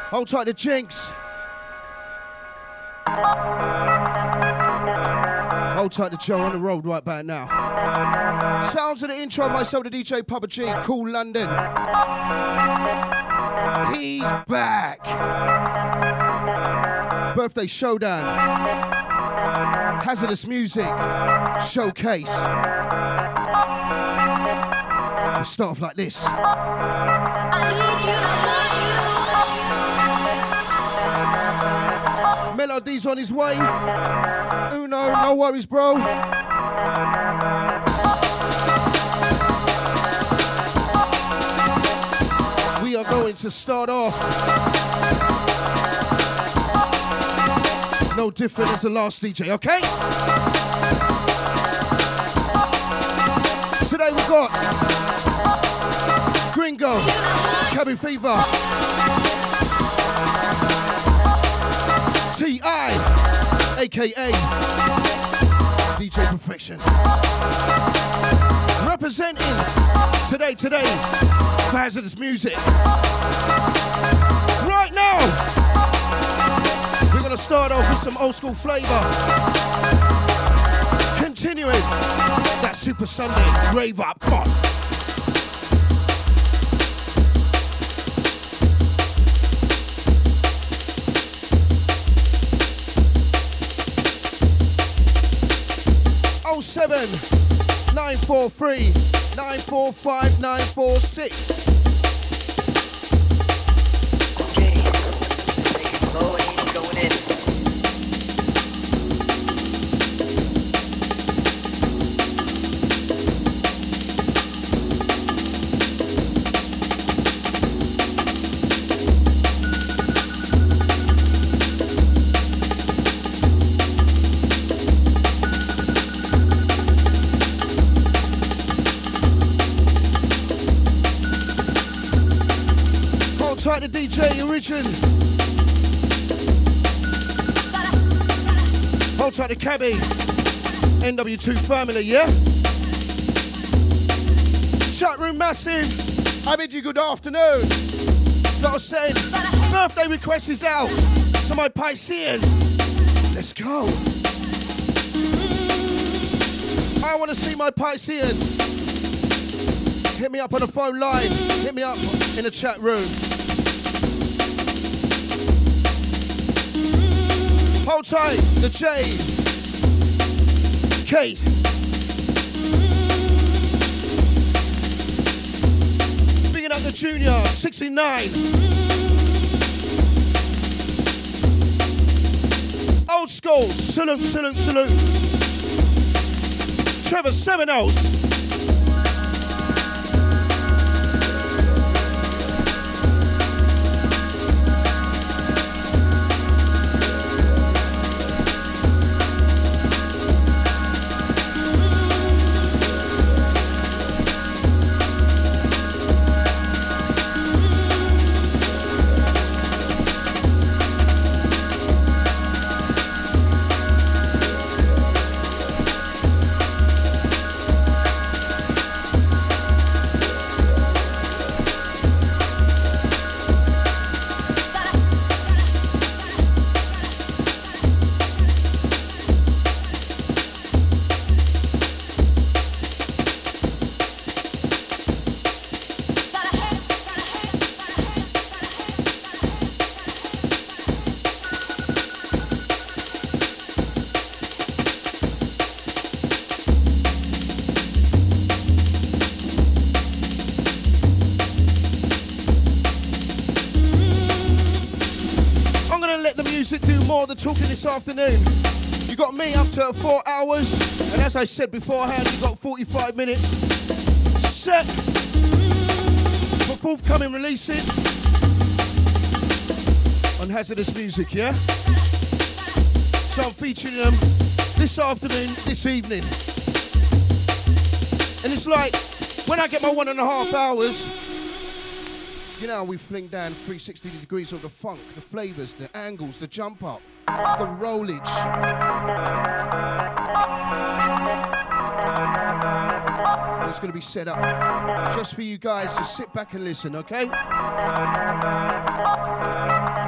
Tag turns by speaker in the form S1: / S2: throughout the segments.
S1: Hold tight to Jinx. Hold tight to Joe on the road right back now. Sounds of the intro, myself, the DJ Papa G, Cool London. He's back. Birthday Showdown. Hazardous Music. Showcase. We start off like this. Melody's on his way. Uno, no worries, bro. We are going to start off no different as the last DJ, okay? Today we've got Gringo, Cabin Fever, T.I., a.k.a. DJ Perfection. Representing today for Hazardous Music. Right now, we're going to start off with some old school flavor. Continuing that Super Sunday rave up. Come on. Oh 7-943-945-946.
S2: Okay, just take it slow and easy going in.
S1: Tight to DJ Origin. Hold tight to Cabby. NW2 family, yeah? Chat room massive. I bid you good afternoon. Gotta say, birthday request is out. So my Pisceans, let's go. I want to see my Pisceans. Hit me up on the phone line. Hit me up in the chat room. Hold tight, the J, Kate. Bigging up the Junior, 69. Old school, salute. Trevor, 7 O's. Do more of the talking this afternoon. You got me up to 4 hours, and as I said beforehand, you got 45 minutes set for forthcoming releases on Hazardous Music, yeah? So I'm featuring them this afternoon, this evening. And it's like, when I get my 1.5 hours, you know, we fling down 360 degrees of the funk, the flavors, the angles, the jump up, the rollage. It's going to be set up just for you guys to sit back and listen, okay?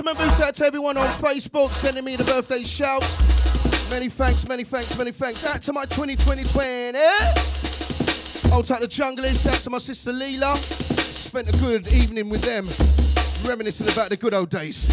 S1: Massive boost out to everyone on Facebook sending me the birthday shouts. Many thanks, many thanks, many thanks. Out to my 2020. Out to the junglers. Out to my sister Leela. Spent a good evening with them, reminiscing about the good old days.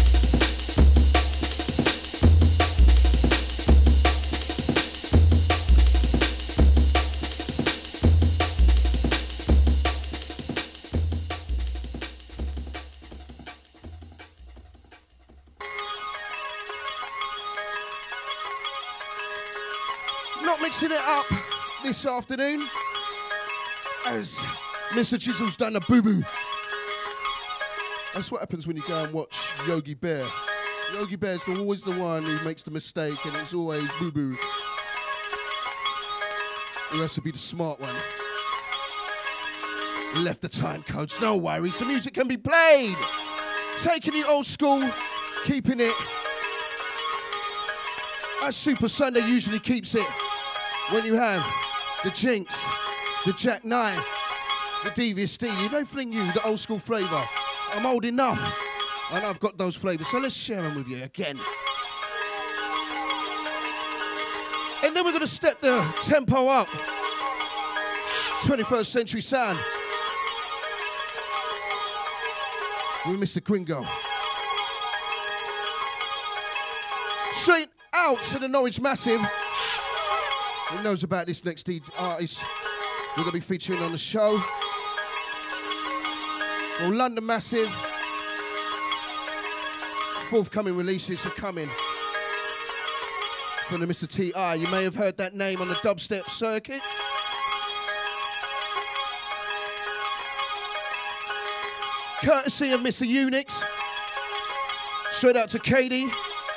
S1: Not mixing it up this afternoon, as Mr. Chisel's done a boo-boo. That's what happens when you go and watch Yogi Bear. Yogi Bear's always the one who makes the mistake, and it's always boo-boo. Who has to be the smart one. Left the time codes, no worries. The music can be played. Taking it old school, keeping it as Super Sunday usually keeps it. When you have the Jinx, the Jack 9, the Devious D, you know, fling you the old school flavour. I'm old enough, and I've got those flavours, so let's share them with you again. And then we're going to step the tempo up. 21st century sound with Mr. Gringo. Straight out to the Norwich Massive. Who knows about this next artist we're going to be featuring on the show? Well, London Massive. Forthcoming releases are coming from the Mr. T.I. You may have heard that name on the dubstep circuit. Courtesy of Mr. Unix. Straight out to Katie.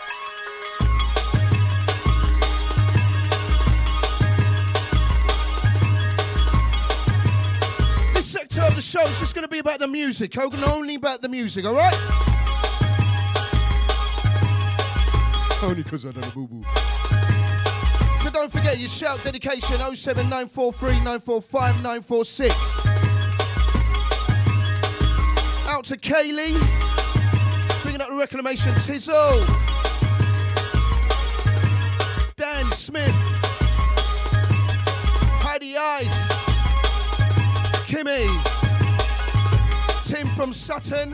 S1: Of the show is just going to be about the music. Only about the music, all right? Only because I done a boo-boo. So don't forget your shout dedication 07943 945 946. Out to Kaylee. Bringing up the reclamation Tizzle. Dan Smith. Heidi Ice. Kimmy, Tim from Sutton,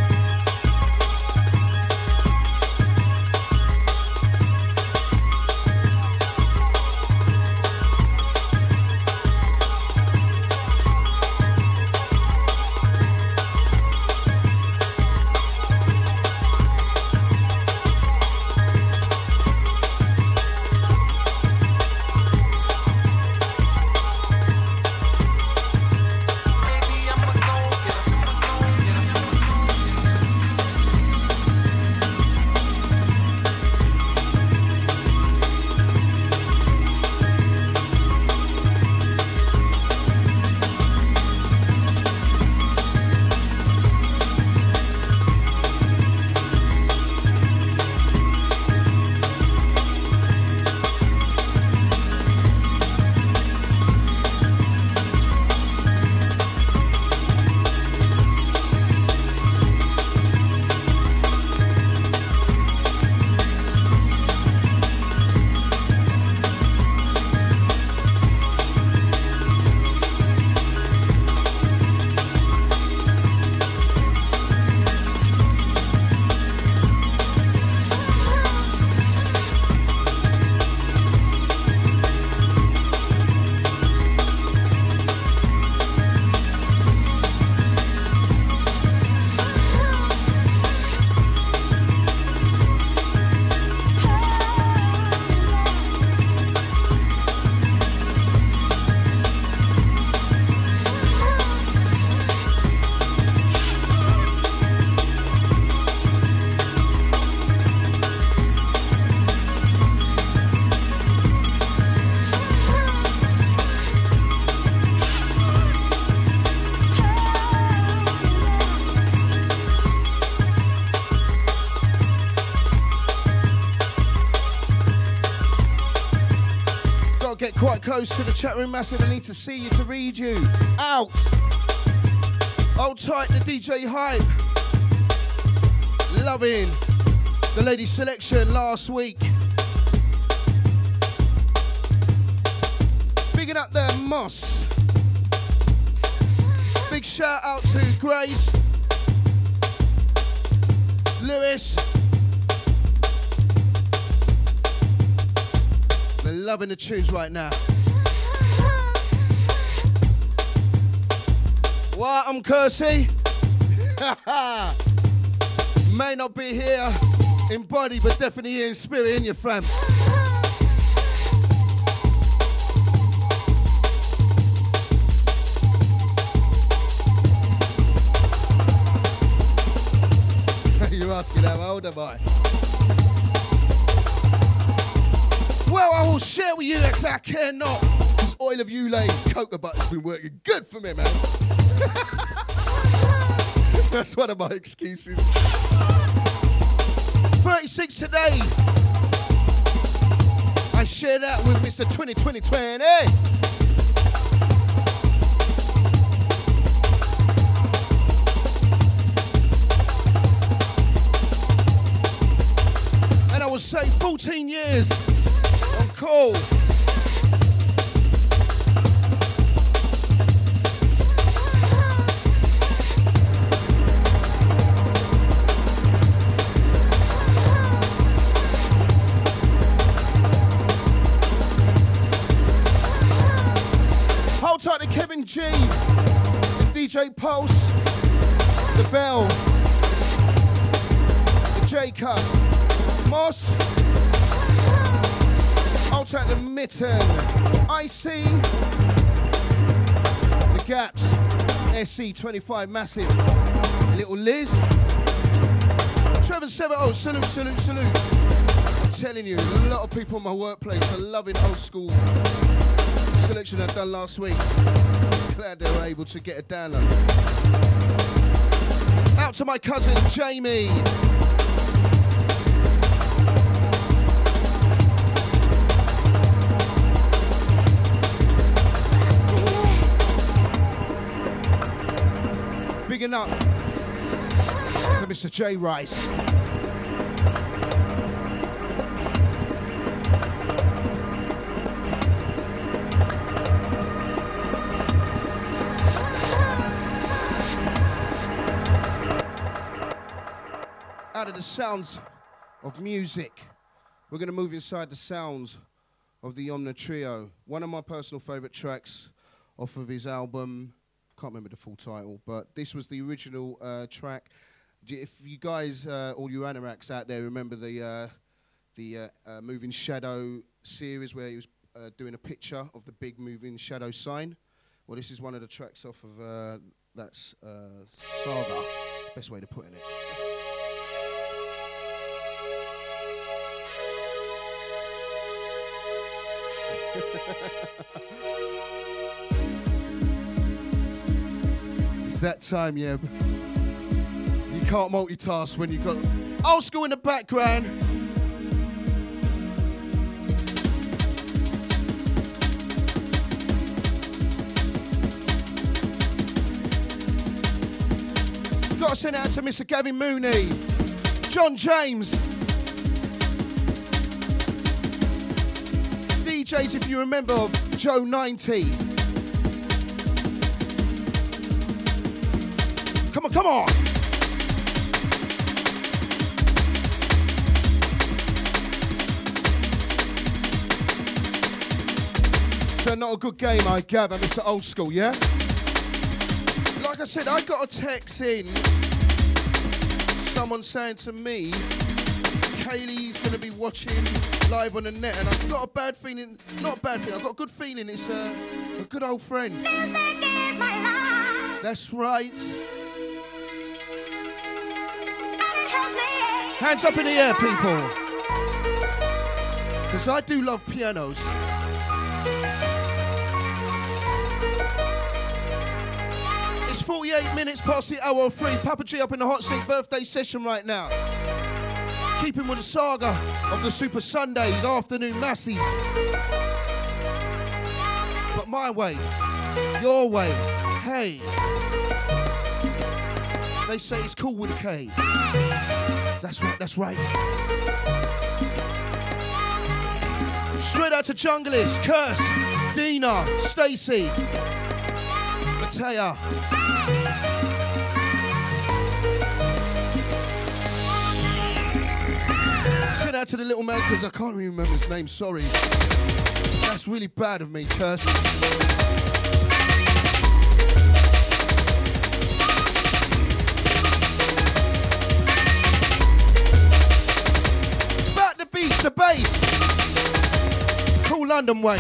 S1: Get quite close to the chat room, Massive. I need to see you to read you. Out. Hold tight, the DJ Hype. Loving. The lady selection last week. Bigging up there, Moss. Big shout out to Grace, Lewis. They're loving the tunes right now. What, I'm Kersey? May not be here in body, but definitely here in spirit, in your fam. You're asking how old am I? Well, I will share with you that I cannot. This oil of Ulay cocoa butter's been working good for me, man. That's one of my excuses. 36 today. I share that with Mr. 2020. And I would say 14 years on call. Tight to Kevin G, the DJ Pulse, the Bell, the J-Cuss, Moss, hold tight to Mitten, IC, the Gaps, SC25 Massive, Little Liz, Trevor 70, salute. I'm telling you, a lot of people in my workplace are loving old school selection I've done last week. Glad they were able to get a download. Out to my cousin Jamie. Bigging up to Mr. J Rice. Out of the sounds of music, we're going to move inside the sounds of the Omna Trio. One of my personal favourite tracks off of his album, can't remember the full title, but this was the original track. If you guys, all you anoraks out there, remember the Moving Shadow series where he was doing a picture of the big Moving Shadow sign? Well, this is one of the tracks off of that saga, best way to put it. It's that time, yeah. You can't multitask when you've got old school in the background. Gotta send it out to Mr. Gavin Mooney, John James. DJs, if you remember, of Joe 90. Come on. So not a good game, I gather, Mr. Old School, yeah? Like I said, I got a text in, someone saying to me, Kaylee's going to be watching live on the net, and I've got a bad feeling, not a bad feeling, I've got a good feeling it's a good old friend. Music is my life. That's right. Hands up in the air, people. Because I do love pianos. It's 48 minutes past the hour of 3. Papa G up in the hot seat birthday session right now. Keeping with the saga of the Super Sundays, afternoon masses. But my way, your way, hey. They say it's cool with a K. That's That's right. Straight out to Junglist, Curse, Dina, Stacy, Matea. Shout out to the little man because I can't even remember his name, sorry. That's really bad of me, Curse. Back the beats, the bass. Cool London way.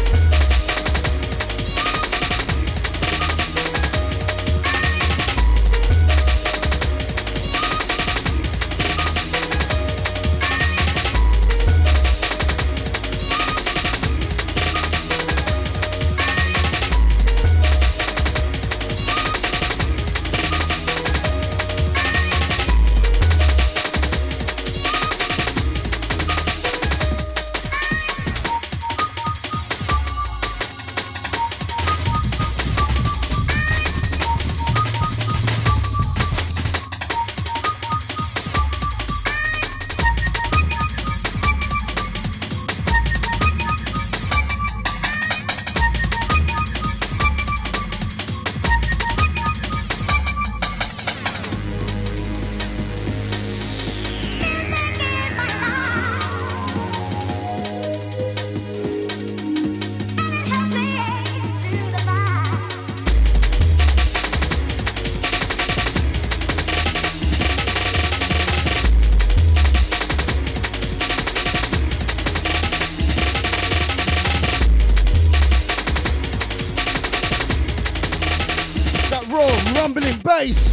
S1: Rumbling bass.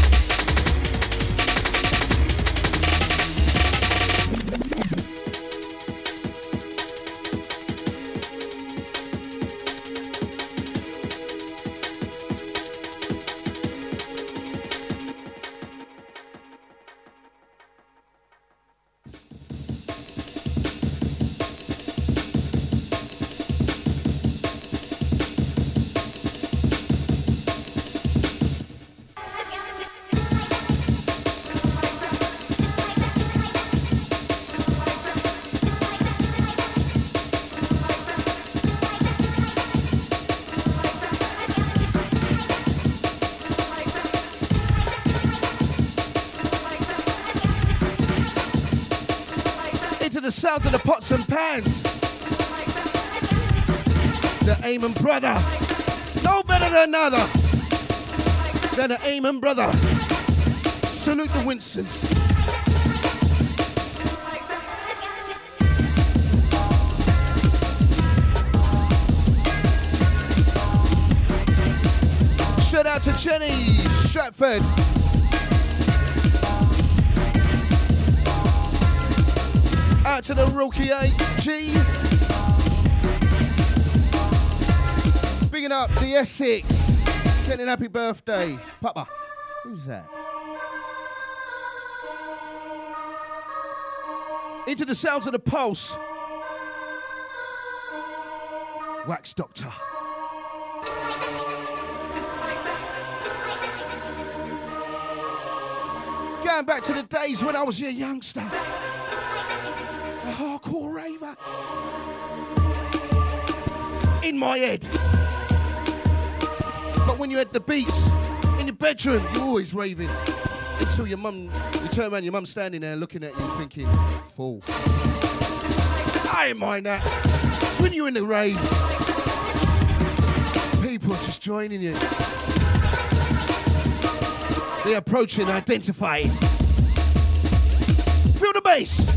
S1: The sounds of the pots and pans. The Amen brother. No better than another than the Amen brother. Salute the Winstons. Shout out to Jenny Stratford. Out to the Rookie AG. Bigging up the Essex. Sending happy birthday. Papa. Who's that? Into the sounds of the pulse. Wax Doctor. Going back to the days when I was a youngster. A hardcore raver. In my head. But when you had the beats in your bedroom, you're always raving. Until your mum, you turn around, your mum's standing there looking at you thinking, fool. I ain't mind that. It's when you're in the rave, people are just joining you. They're approaching, identifying. Feel the bass.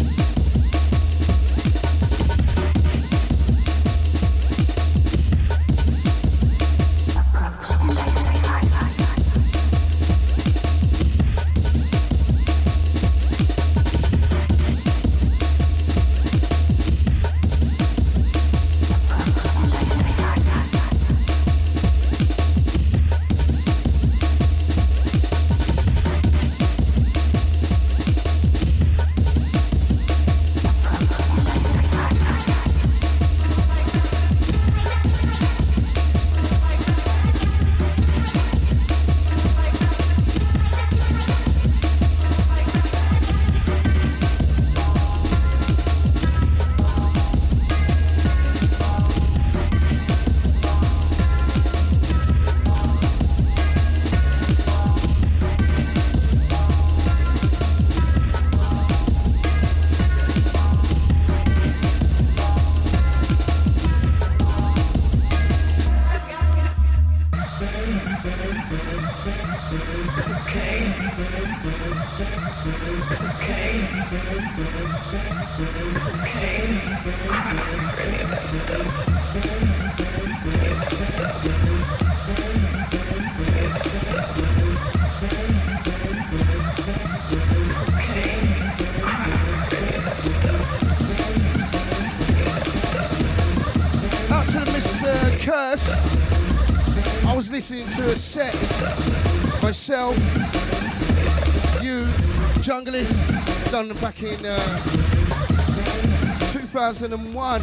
S1: Out to the Mr. Curse. I was listening to a set. Myself, you, Junglist, done back in 2001.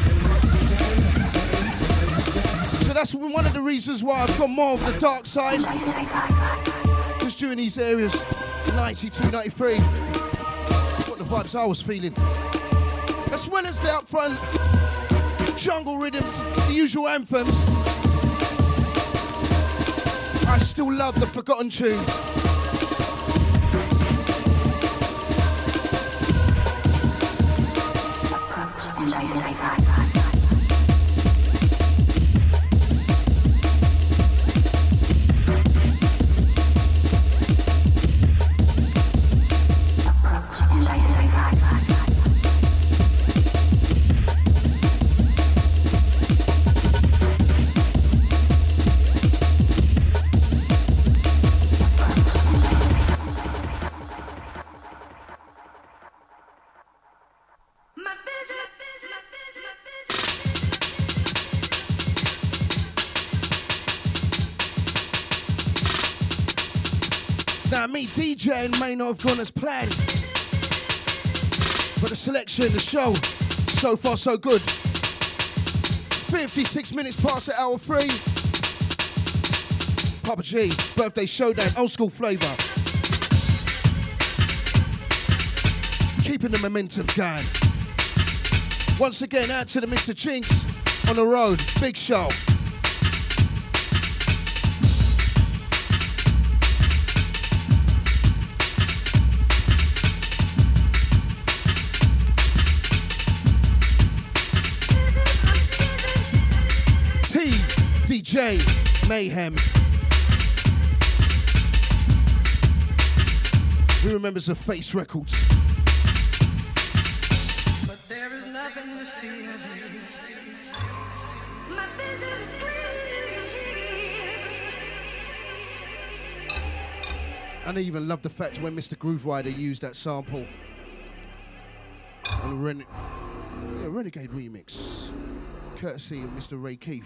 S1: So that's one of the reasons why I've gone more of the dark side. Just during these areas, 92, 93, what the vibes I was feeling. As well as the upfront jungle rhythms, the usual anthems. I still love the forgotten tune. Now me DJing may not have gone as planned, but the selection, the show, so far so good. 56 minutes past the hour 3. Papa G, birthday showdown, old school flavour. Keeping the momentum going. Once again, out to the Mr. Jinx on the road, big show. DJ Mayhem. Who remembers the Face Records?
S3: But there is nothing to fear. My vision is clear.
S1: And I even love the fact when Mr. Groove Rider used that sample on the Renegade remix, courtesy of Mr. Ray Keith.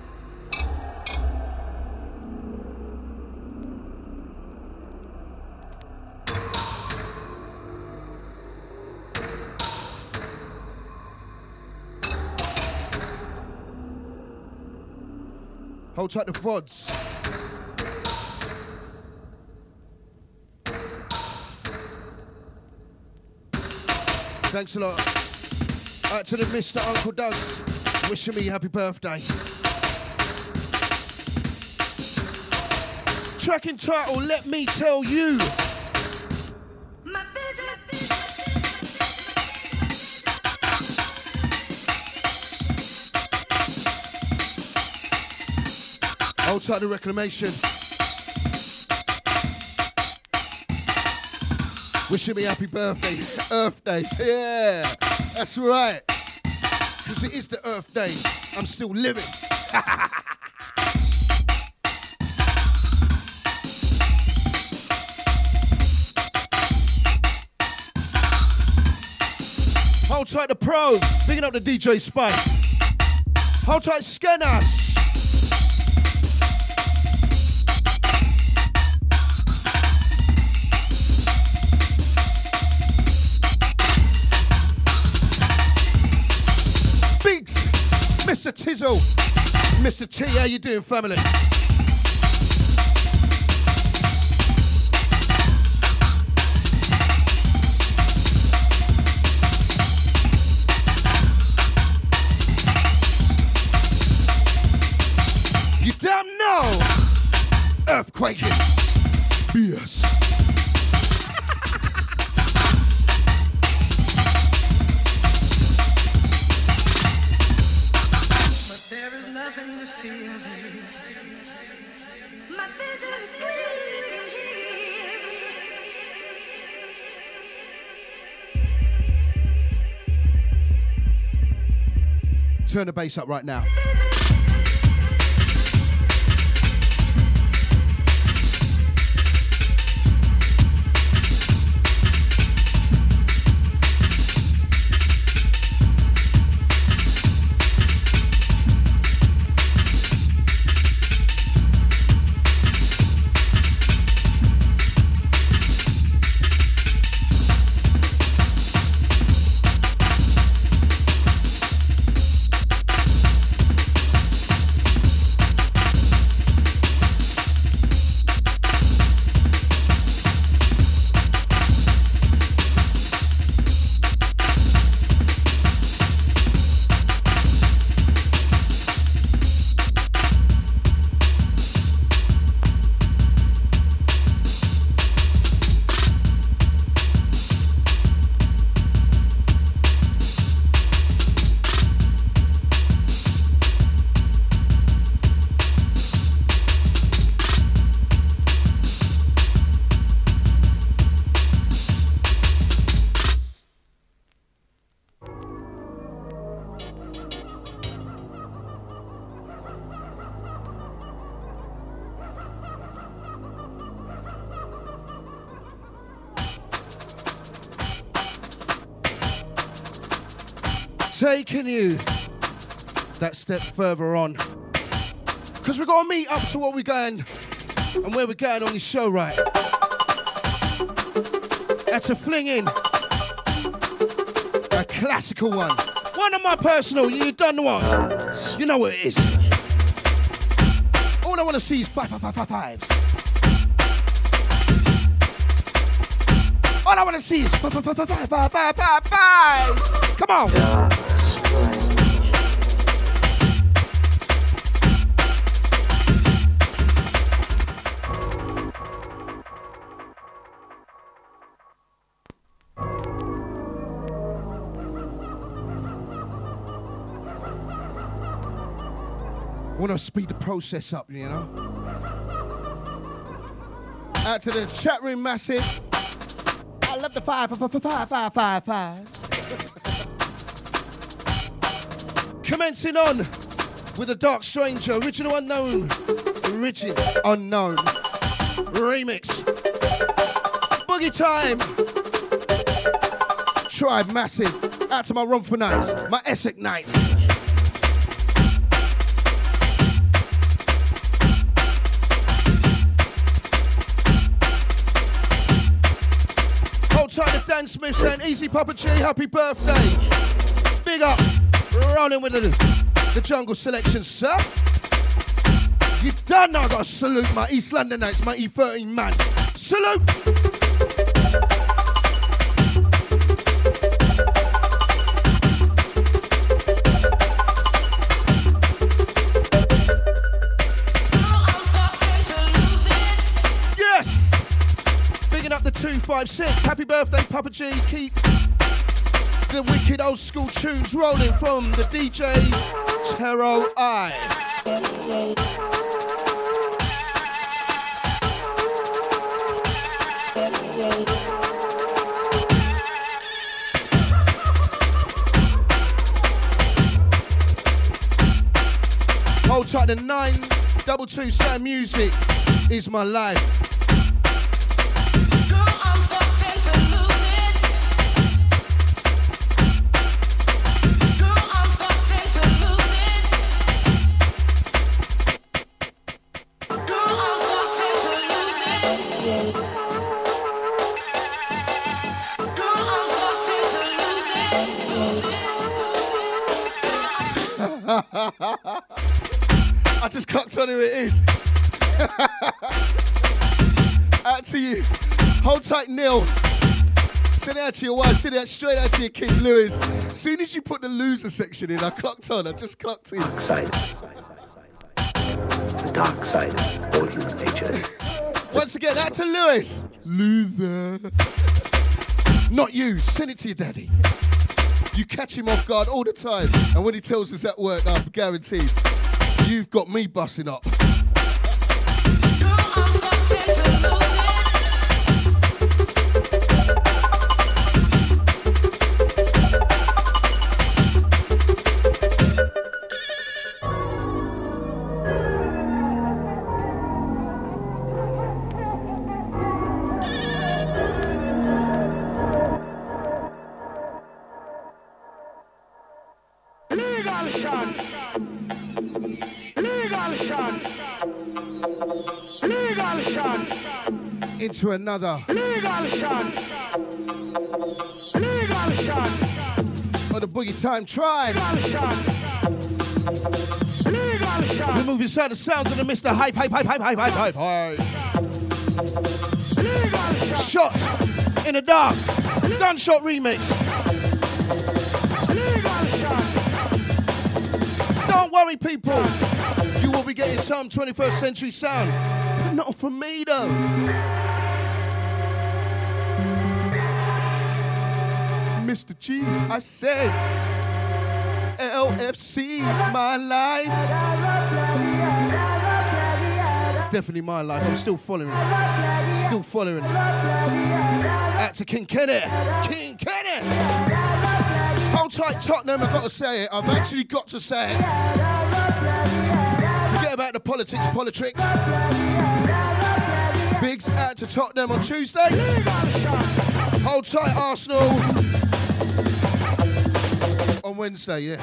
S1: Hold tight the VODs. Thanks a lot. Out to the Mr. Uncle Doug's, wishing me happy birthday. Track entitled, Let Me Tell You. Hold tight the Reclamation. Wishing me happy birthday. Earth Day. Yeah, that's right. Because it is the Earth Day. I'm still living. Hold tight the Pro. Picking up the DJ Spice. Hold tight Skenas. Mr. Tizzle, Mr. T, how you doing, family? You damn know, earthquaking, BS. Turn the bass up right now. Taking you that step further on, because we're gonna meet up to what we're going and where we're going on this show, right? That's a fling in a classical one of my personal. You done what? You know what it is. All I want to see is fives. All I want to see is fives. Come on. Want to speed the process up, you know. Out to the chat room, massive. I love the five. Commencing on with a Dark Stranger, Original Unknown remix. Boogie Time. Tribe massive. Out to my Romford Knights, my Essex Knights. Hold tight to Dan Smith saying Easy Papa G, happy birthday. Big up. Rolling with the jungle selection, sir. You done now, I gotta salute my East Londonites, my E13 man. Salute! Yes! Bigging up the 256. Happy birthday, Papa G. Keep the wicked old school tunes rolling from the DJ Tero I. Hold tight, the 922 Sound Music is my life. I just cocked on who it is. Out to you. Hold tight, Neil. Send it out to your wife. Send it out straight out to your kid, Lewis. As soon as you put the loser section in, I clocked on. I just clocked in.
S2: The dark side of all human nature.
S1: Once again, out to Lewis. Loser. Not you. Send it to your daddy. You catch him off guard all the time. And when he tells us at work, I'm guaranteed, you've got me busting up. Into another. Of the Boogie Time Tribe. We're moving inside the sounds of the Mr. Hype. Shot in the dark. Gunshot remix. Don't worry, people. You will be getting some 21st century sound. But not from me, though. Mr. G, I said, LFC's my life. It's definitely my life. I'm still following. Still following. Out to King Kenny. King Kenny. Hold tight, Tottenham. I've got to say it. I've actually got to say it. Forget about the politics. Bigs out to Tottenham on Tuesday. Hold tight, Arsenal. On Wednesday, yeah.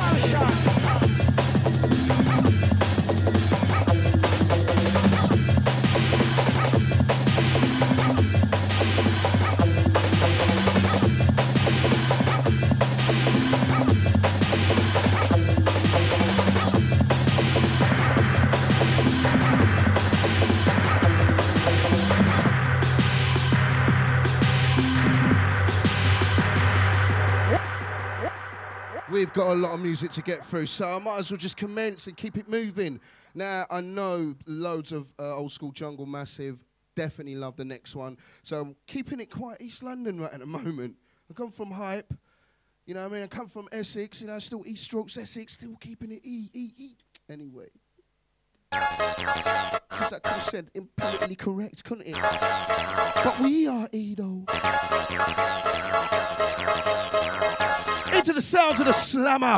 S1: We've got a lot of music to get through, so I might as well just commence and keep it moving. Now, I know loads of old school jungle massive definitely love the next one, so I'm keeping it quite East London right at the moment. I come from Hype, you know what I mean? I come from Essex, you know, still East Strokes Essex, still keeping it E. Anyway. Because that could have said impolitically correct, couldn't it? But we are E, though. Into the sounds of the slammer.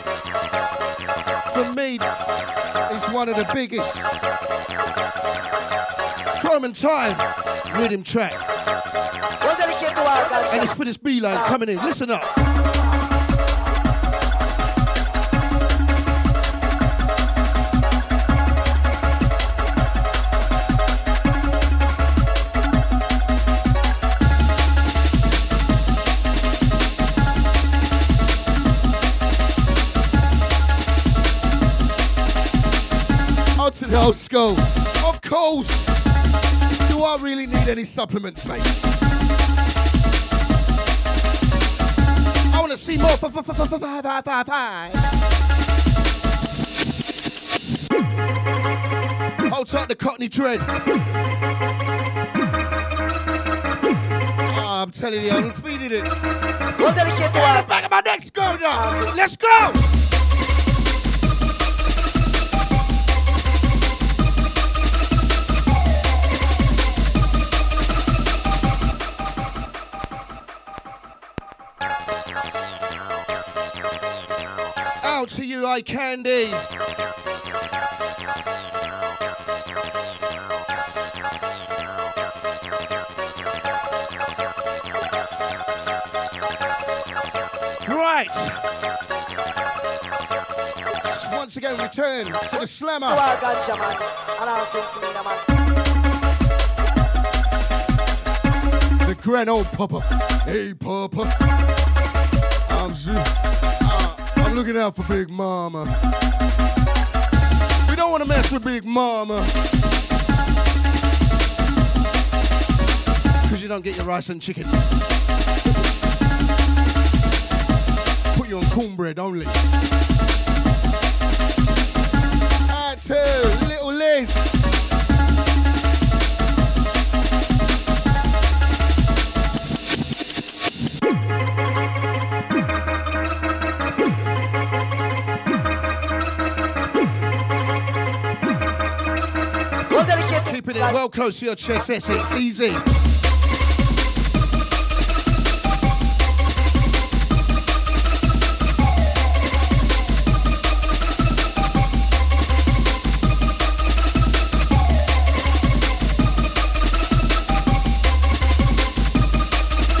S1: For me, it's one of the biggest. Chrome and Time rhythm track. And it's for this B-line coming in. Listen up. To the old school. Of course. Do I really need any supplements, mate? I want to see more. Hold tight the Cockney dread. Oh, I'm telling you, I'm feeding it. Back of my neck's going now. Let's go. Out to you, Eye Candy. Right. Just once again, return to the slammer. The grand old papa. Hey, papa. I'm looking out for Big Mama. We don't want to mess with Big Mama. Because you don't get your rice and chicken. Put you on cornbread only. Add to Little Liz. Keeping it well close to your chest, Essex, easy.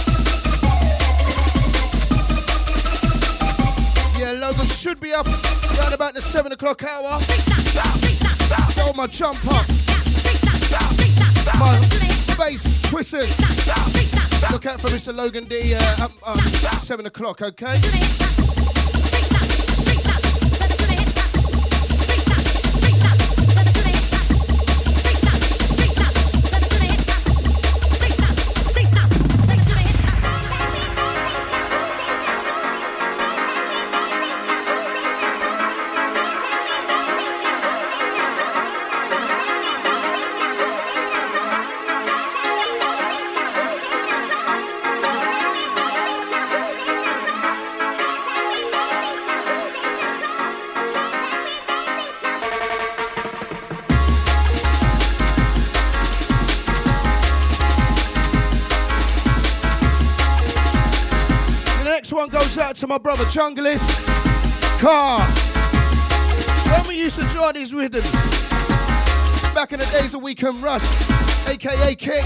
S1: Yeah, logo should be up Round about the 7 o'clock hour. Got my jump up. My bass twisters. Look out for Mr. Logan D at 7 o'clock, okay? One goes out to my brother Junglist Car. When we used to draw these rhythms back in the days of Weekend Rush, aka Kick.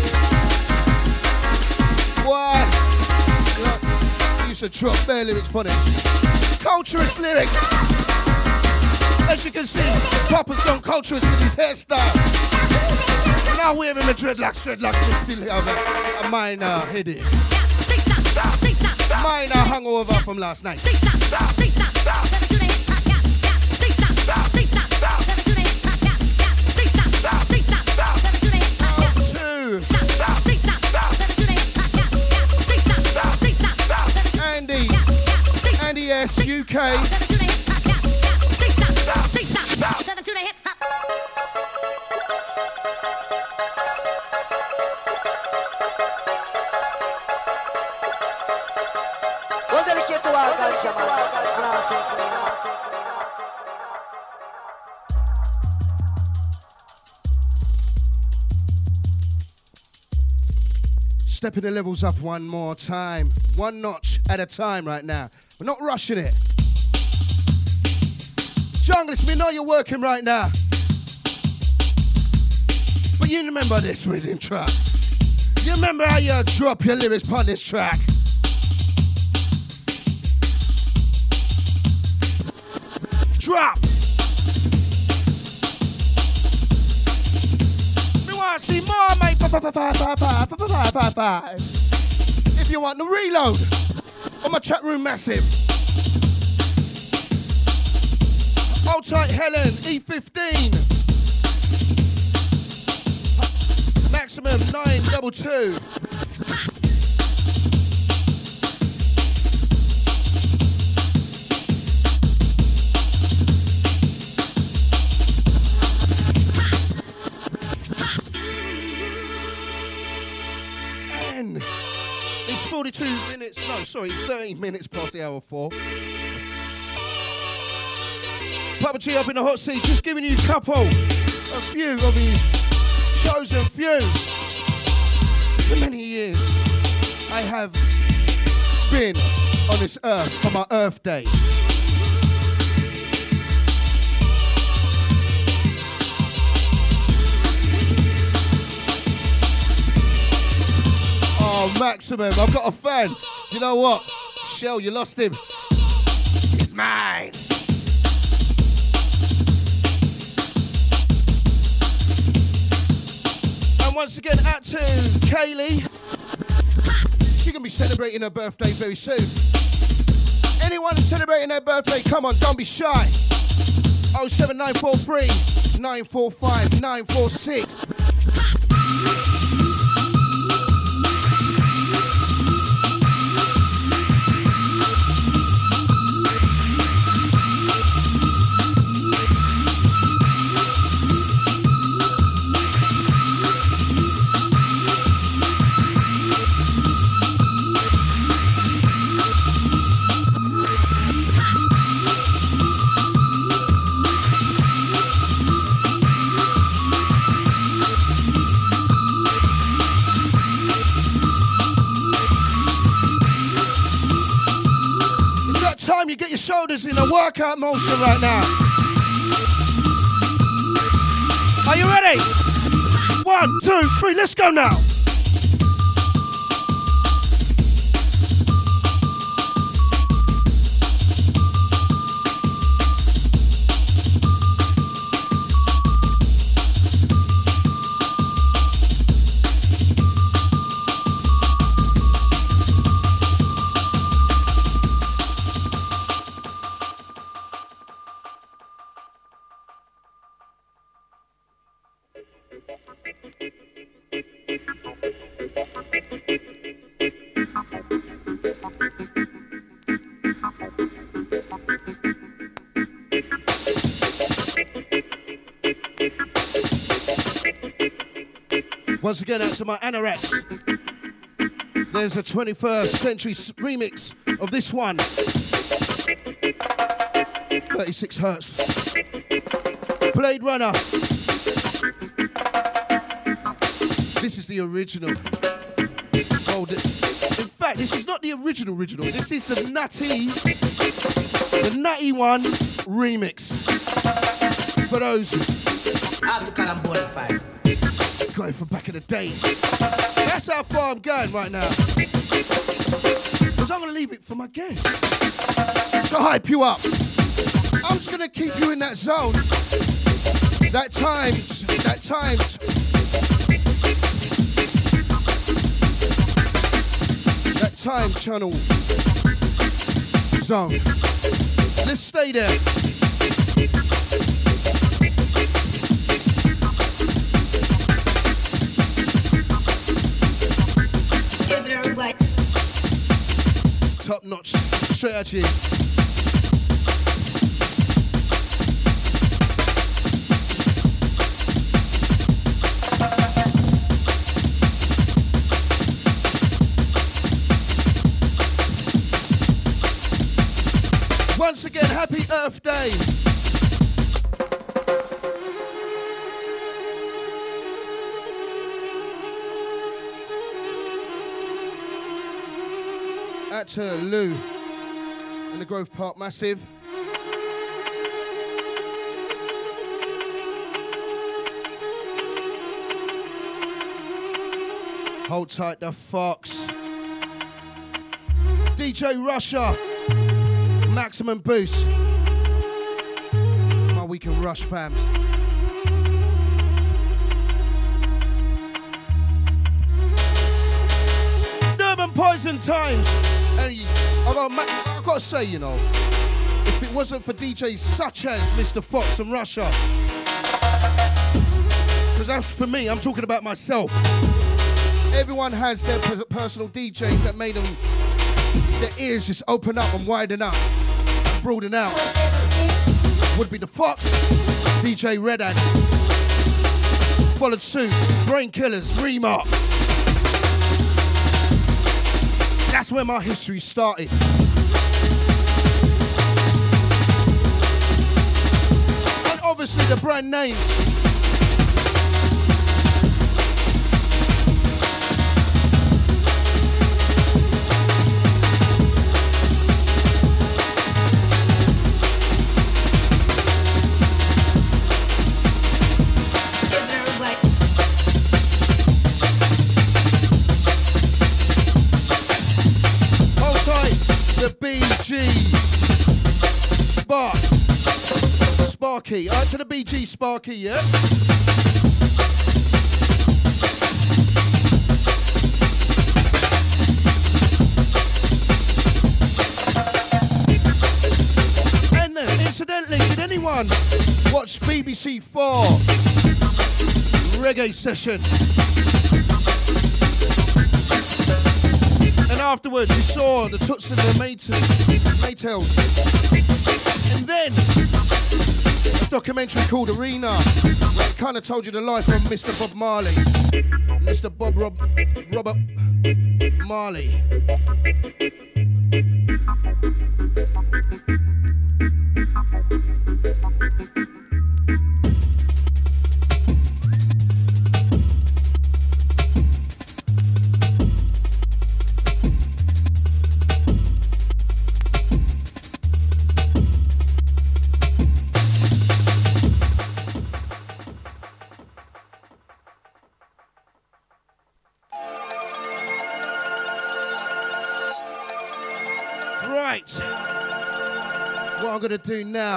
S1: Why? We used to drop bare lyrics upon it. Culturist lyrics. As you can see, Papa's gone culturist with his hairstyle. Now we're in the dreadlocks we still have a minor headache. Minor hangover from last night. 2. Andy S, UK. Stepping the levels up one more time. One notch at a time right now. We're not rushing it. Junglist, we know you're working right now. But you remember this rhythm track. You remember how you drop your lyrics on this track. Drop. We want to see more, mate. 5. If you want the reload on my chat room, massive. Hold tight, Helen, E15. Maximum 922. It's 42 minutes, 13 minutes past the hour 4. Papa G up in the hot seat, just giving you a few of these chosen few. For many years, I have been on this earth on my Earth Day. Oh, Maximum, I've got a fan. Do you know what? Shell, you lost him. He's mine. And once again, out to Kaylee. She's going to be celebrating her birthday very soon. Anyone celebrating their birthday, come on, don't be shy. 07943 945 946. You get your shoulders in a workout motion right now. Are you ready? 1, 2, 3, let's go now. Once again, out to my anoraks. There's a 21st century remix of this one. 36 hertz. Blade Runner. This is the original. In fact, this is not the original. This is the nutty one remix. For those going from back in the days. That's how far I'm going right now. Because I'm going to leave it for my guests to hype you up. I'm just going to keep you in that zone. That time channel zone. Let's stay there. Top notch, straight at you. Once again, happy Earth Day. Out to Lou in the Grove Park Massive. Hold tight, the Fox. DJ Russia. Maximum Boost. My Weekend Rush fam. Durban Poison Times. And I've got to say, you know, if it wasn't for DJs such as Mr. Fox and Russia, because that's for me, I'm talking about myself. Everyone has their personal DJs that made them, their ears just open up and widen up and broaden out. Would be the Fox, DJ Red Ant, followed suit, Brain Killers, Remark. That's where my history started. And obviously the brand name. Sparky, alright, to the BG Sparky, yeah? And then, incidentally, did anyone watch BBC 4 reggae session? And afterwards, you saw the Toots and the Maytals. And then a documentary called Arena, where it kind of told you the life of Mr. Bob Marley. Mr. Robert Marley. What I'm going to do now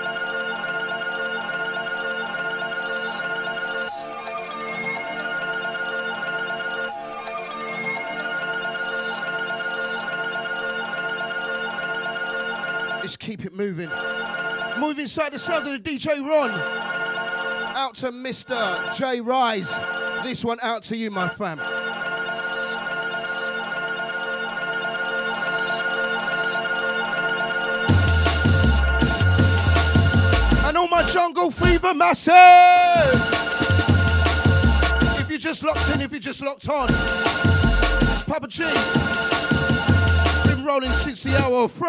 S1: is keep it moving. Move inside the sound of the DJ Ron. Out to Mr. J Rise. This one out to you, my fam. Jungle Fever massive! If you just locked in, if you just locked on, it's Papa G. Been rolling since the hour of 3.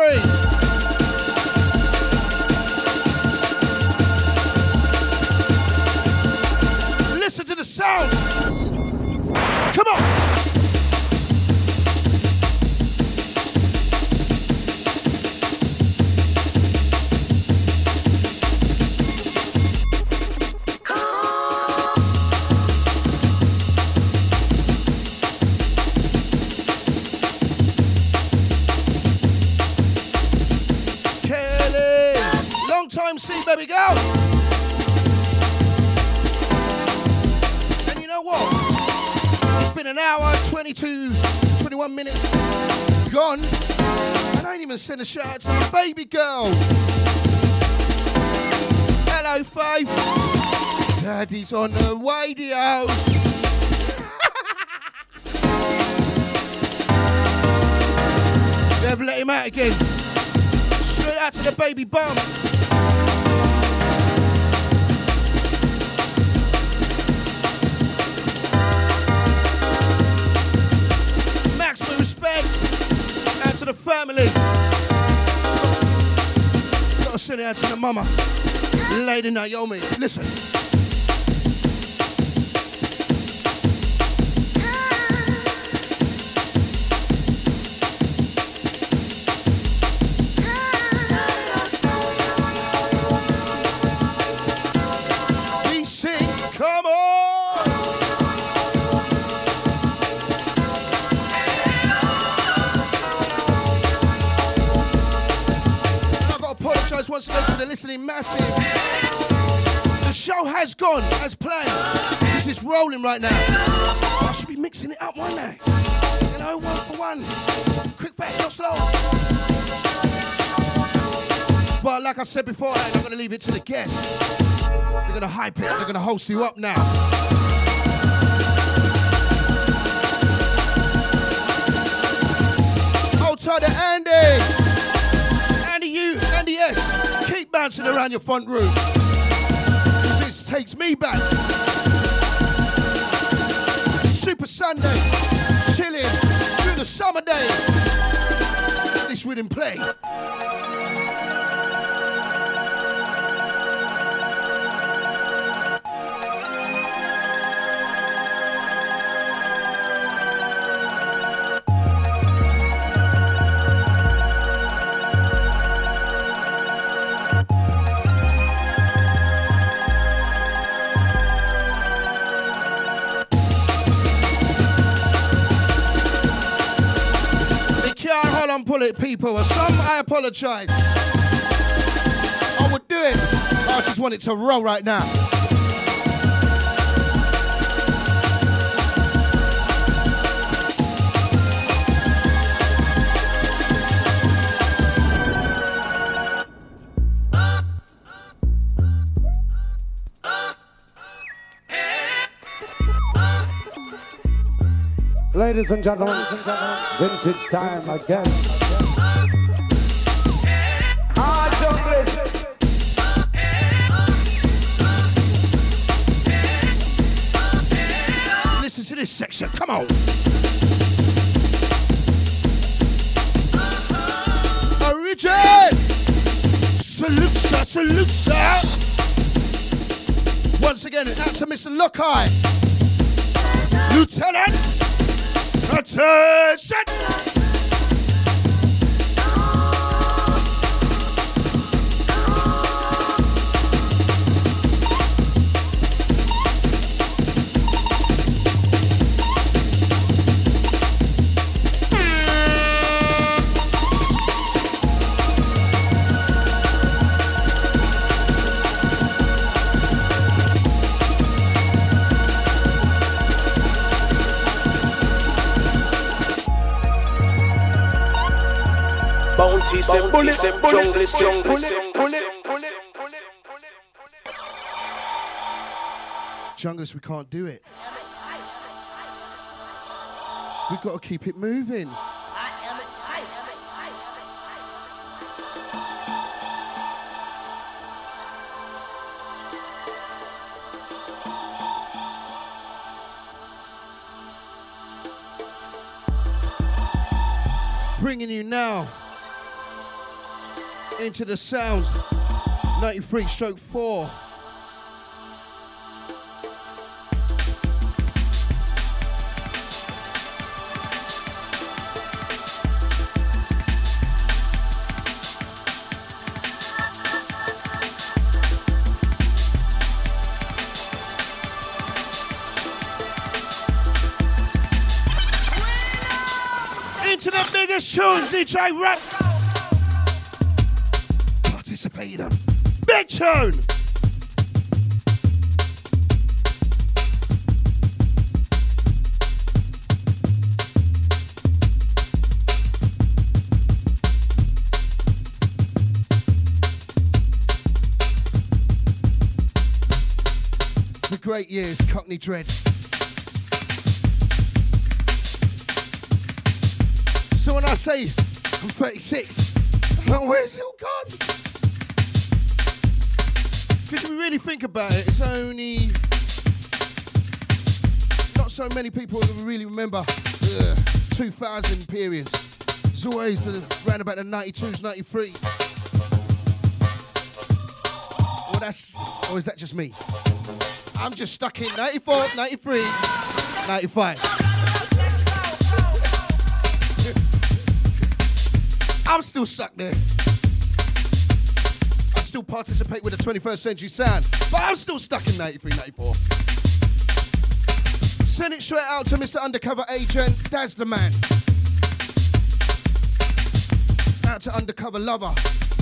S1: Listen to the sounds. Come on. See, baby girl. And you know what? It's been an hour, 21 minutes gone. And I ain't even sent a shout out to my baby girl. Hello, Faith. Daddy's on the radio. Never let him out again. Straight out to the baby bum. Maximum respect out to the family. Gotta send it out to the mama, Lady Naomi. Listen. Once again to the listening massive. The show has gone as planned. This is rolling right now. I should be mixing it up one day. You know, one for one. Quick, fast, not slow. But like I said before, I'm going to leave it to the guests. They're going to hype it. They're going to host you up now. Hold tight to Andy. Andy S, keep bouncing around your front room. This takes me back. Super Sunday, chilling through the summer day. This rhythm play. Pull it, people. Some I apologize. I would do it. I just want it to roll right now.
S4: Ladies and gentlemen, vintage time again.
S1: Listen to this section, come on. Origin! Salute, sir, salute, sir. Once again, out to Mr. Lockhart. Lieutenant! Attention! Junglers, we can't do it. We've got to keep it moving.
S3: I am excited.
S1: Bringing you now into the sounds 93/4. Into the biggest tunes, DJ Rap. Participate in. Big tune. The great years, Cockney Dread. So when I say I'm 36, where's it all gone? Because if we really think about it, it's only not so many people that really remember the 2000 periods. It's always around about the 92s, 93. Or is that just me? I'm just stuck in 94, 93, 95. I'm still stuck there. I still participate with the 21st century sound, but I'm still stuck in 93, 94. Send it straight out to Mr. Undercover Agent, Daz the man. Out to Undercover Lover.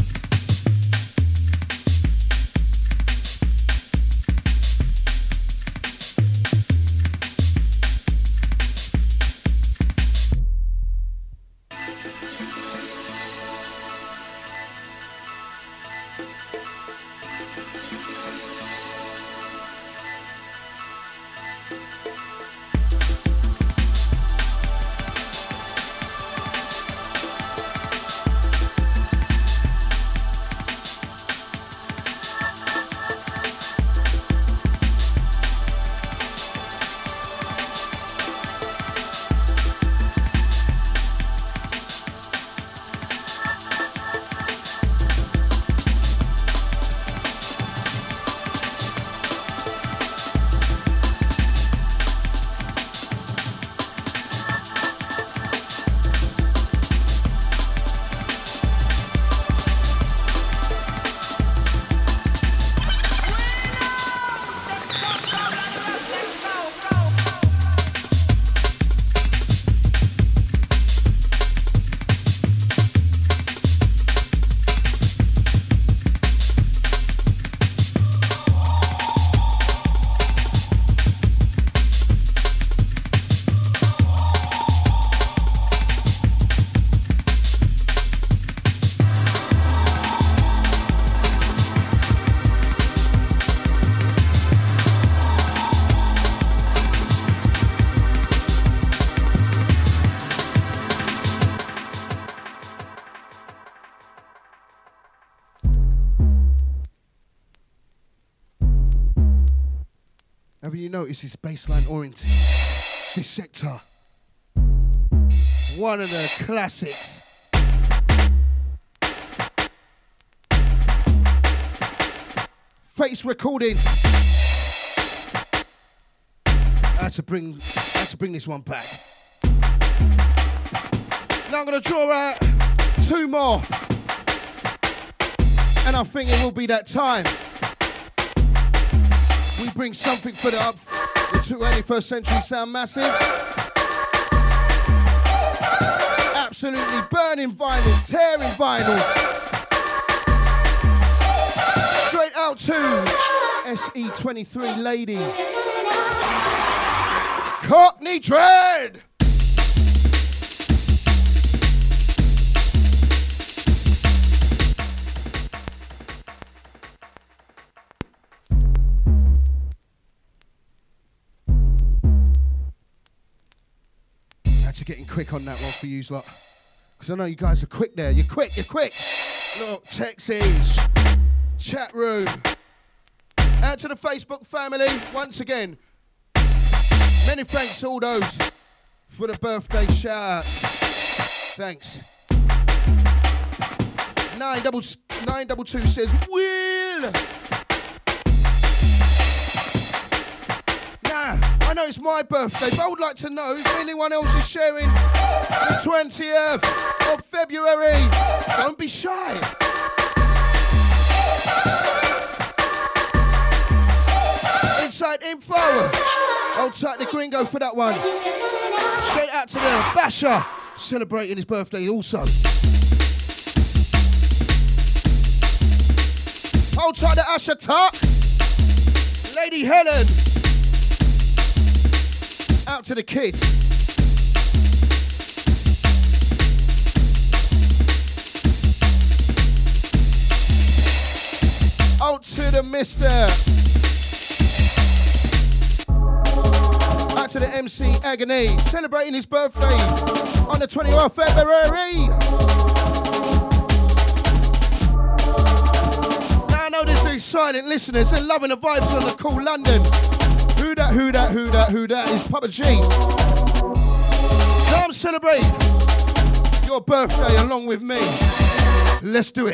S1: Have you noticed it's baseline oriented? This sector. One of the classics. Face recordings. I had to bring this one back. Now I'm gonna draw out two more. And I think it will be that time. We bring something for the 21st century sound massive. Absolutely burning vinyl, tearing vinyl. Straight out to SE23 Lady. Cockney Dread! Getting quick on that one for you lot, because I know you guys are quick there. You're quick. Look, Texas chat room. Out to the Facebook family once again. Many thanks to all those for the birthday shout out. Thanks. 922 says, Will! Now, I know it's my birthday, but I would like to know if anyone else is sharing the 20th of February. Don't be shy. Inside info. Hold tight the gringo for that one. Straight out to the Basher, celebrating his birthday also. Hold tight the Asher Tuck. Lady Helen. Out to the kids. Out to the mister. Out to the MC Agony, celebrating his birthday on the 20th of February. Now I know there's these silent listeners, they're loving the vibes on the cool London. Who that, who that, who that, who that is Papa G. Come celebrate your birthday along with me. Let's do it.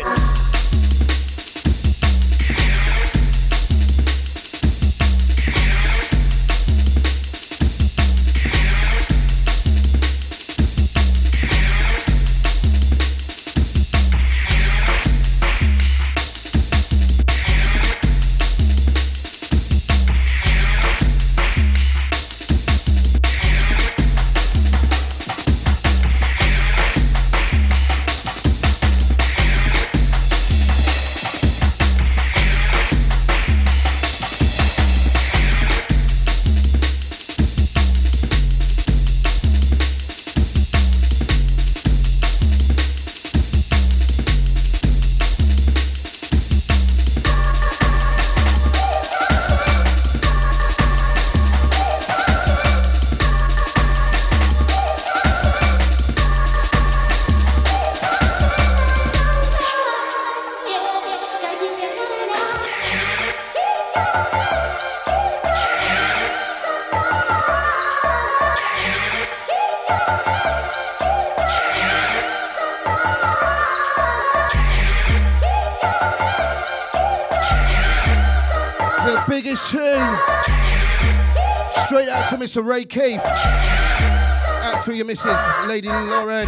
S1: Biggest tune. Straight out to Mr. Ray Keith. Out to your missus, Lady Lauren.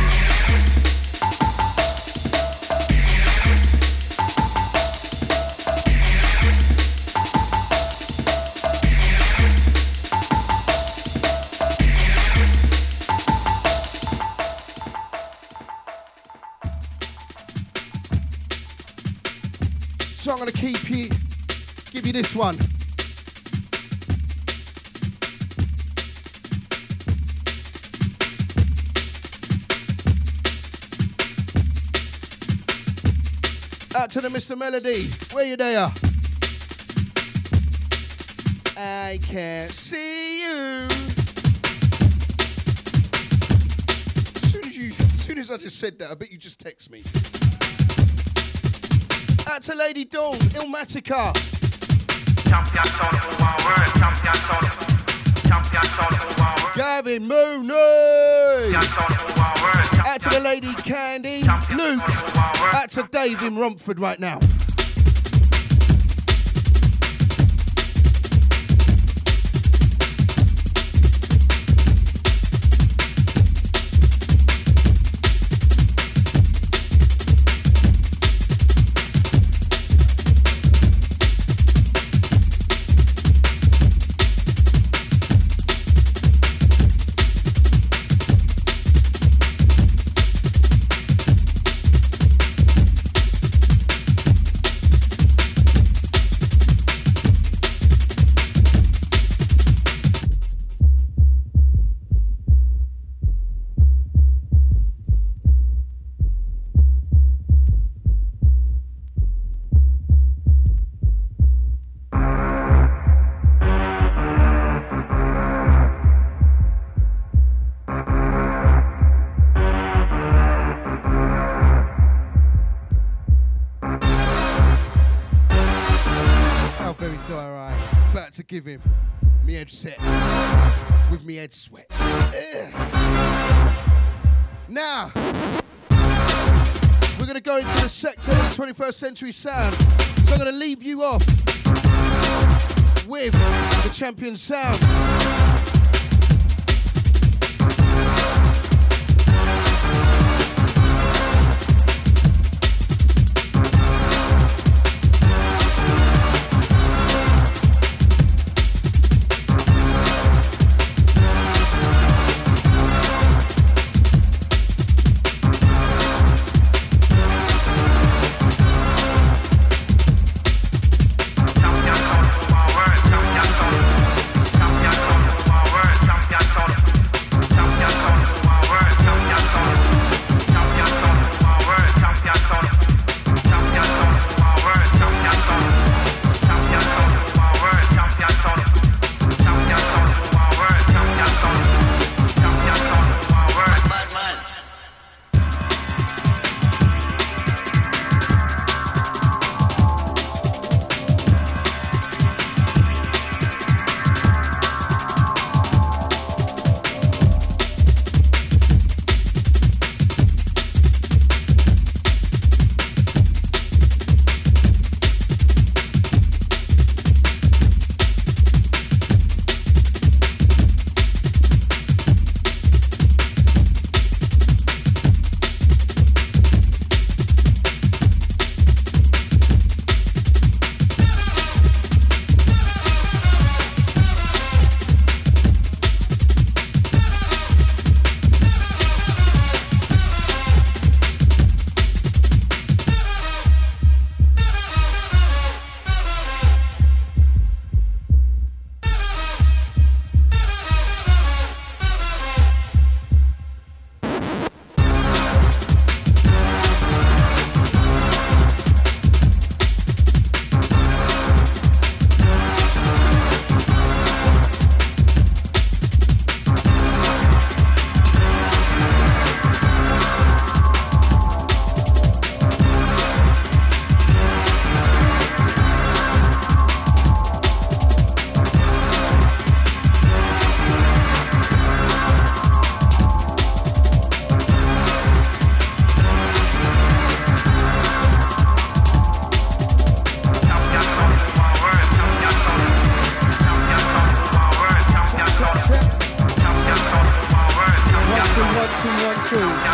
S1: So I'm going to give you this one. Out to the Mr. Melody. Where you there? I can't see you. As soon as I just said that, I bet you just text me. Out to Lady Dawn, Ilmatica. Gavin Mooney. Out to the Lady Candy. Luke. Out to Dave in Romford right now. Give him me head set with me head sweat. Now, we're going to go into the sector of the 21st Century Sound. So I'm going to leave you off with the Champion Sound. True.